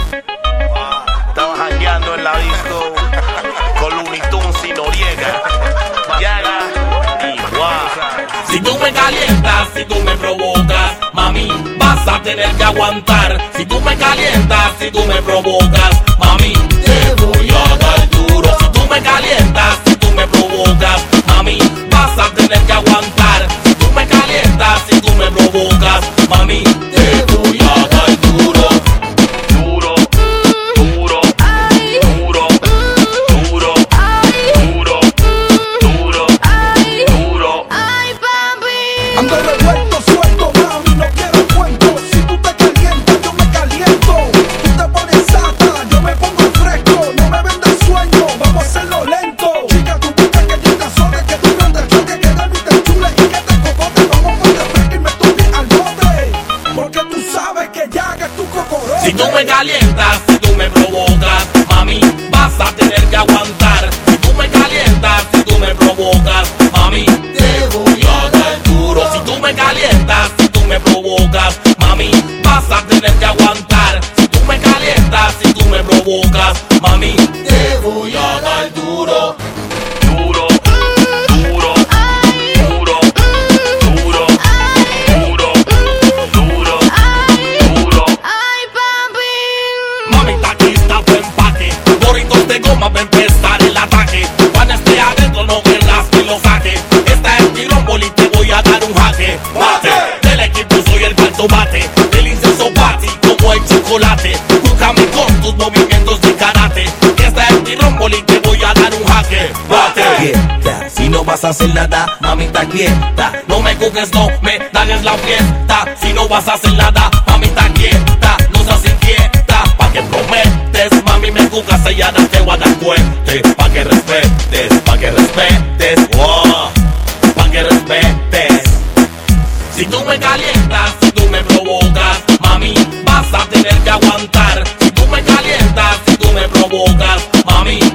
Estaba jangueando en la disco con Looney Tunes y Noriega, Yaga y Guá. Si tú me calientas, si tú me provocas, mami, vas a tener que aguantar. Si tú me calientas, si tú me provocas, mami, te voy a dar duro. Si tú me calientas, si tú me provocas, mami, vas a tener que aguantar. Si tú me calientas, si tú me provocas, mami, te voy a dar duro. Duro, duro, duro, duro, duro, duro, duro. Ay, papi. Ando revuelto, suelto, mami, no quiero cuento. Si tú te calientas, yo me caliento. Tú te pones sata, yo me pongo fresco. No me vendas sueño, vamos a hacerlo lento. Chica, tú puta que llegas sola, que tú grandes choques, que David te chule y que te cocote. Vamos a ponerte fresco y me tuve al bote. Porque tú sabes que Yaga es tu cocorote. Si tú me calientas, si tú me provocas, mami, vas a tener que aguantar. Si tú me calientas, si tú me provocas, mami, te voy a dar duro. Si tú me calientas, si tú me provocas, mami, vas a tener que aguantar. Si tú me calientas, si tú me provocas, mami, te voy a dar duro. Duro, duro, duro, duro, duro, duro, duro. Ay, papi. Mamita, aquí está tu empaque. Doritos de goma va a empezar el ataque. Cuando esté adentro no querrás que lo saque. Esta es mi rumble y te voy a dar un jaque. Mate, del equipo soy el falso bate. Delicioso bati como el chocolate. Búscame con tus movimientos de karate. Esta es mi rumble y te voy a dar un jaque. Mate. Quieta, si no vas a hacer nada, mamita quieta. No me cuques, no me dañes la fiesta. Si no vas a hacer nada, mamita quieta. No seas inquieta, pa' que prometes. Mami, me cucas y ya te voy a dar fuerte. Pa' que respetes, pa' que respetes. Oh, pa' que respetes. Si tú me calientas, si tú me provocas, mami, vas a tener que aguantar. Si tú me calientas, si tú me provocas, mami,